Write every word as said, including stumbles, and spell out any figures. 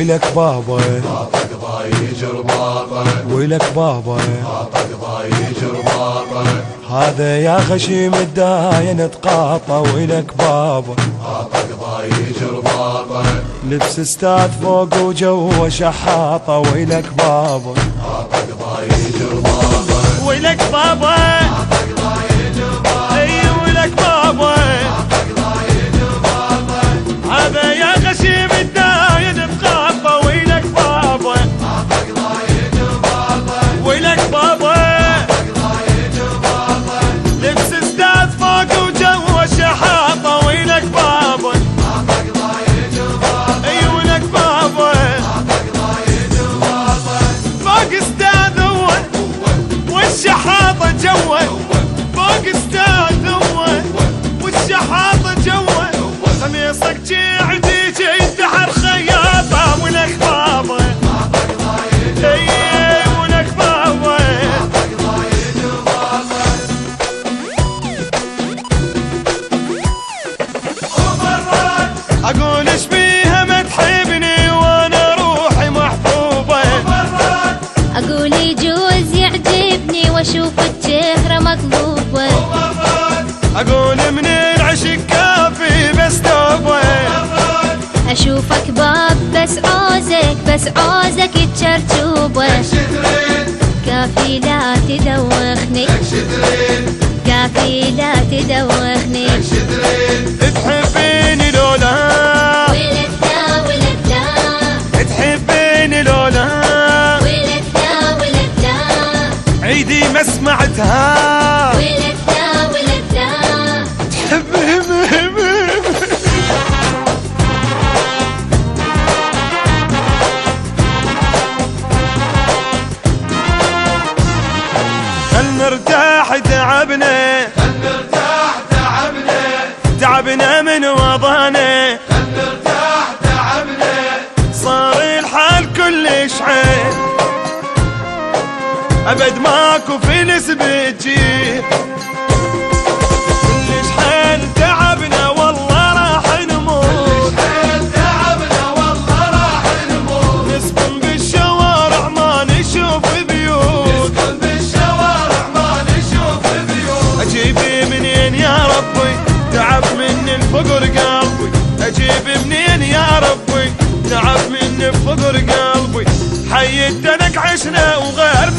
ويلك بابا عطق ضايج رباطه ويلك بابا عطق ضايج رباطه هذا يا غشيم الداين تقاطع ويلك بابا عطق ضايج رباطه لبس استاذ فوق وجوه شحاطه ويلك بابا عطق ضايج رباطه ويلك بابا عطق ضايج رباطه اي ويلك بابا عطق ضايج رباطه هذا يا غشيم الداين تقاطع ويلك بابا عطق ضايج رباطه ويلك بابا عطق ضايج رباطه لبس استاذ فوق وجوه شحاطه ويلك بابا عطق ضايج رباطه اي ويلك بابا عطق ضايج رباطه فوق استاذ هو والشحاطه جوه فوق استاذ هو والشحاطه جوه قميصك جيعتي جيت حر خياطه ولك بابا عطق ضايج اي ولك بابا عطق ضايج رباطه ومرات اقول ايش بيها ما تحبني وانا روحي محبوبه مرات أقول يجوز يعجبني وأشوف الشهرة مقلوبة مرات اقول من العشق كافي بس توبه مرات أشوفك باب بس عوزك بس عوزك تشرشوبة شترين كافي لا تدوخني شترين كافي لا تدوخني شترين تحبيني لولا ولك لا ولك لا تحبيني لولا ولك لا ولك لا عيدي ما سمعتها ولك لا ولك لا تحبني خل نرتاح تعبنا نرتاح تعبنا تعبنا من وضعنا نرتاح تعبنا صار الحال كلش عين ابد ماكو فلس بتجيب كلش حيل تعبنا والله راح نموت حيل تعبنا والله راح نموت نسكن بالشوارع ما نشوف بيوت نسكن بالشوارع ما نشوف بيوت اجيبي منين يا ربي تعب من الفقر قلبي اجيب منين يا ربي تعب من الفقر قلبي حي الدنك عشنا وغير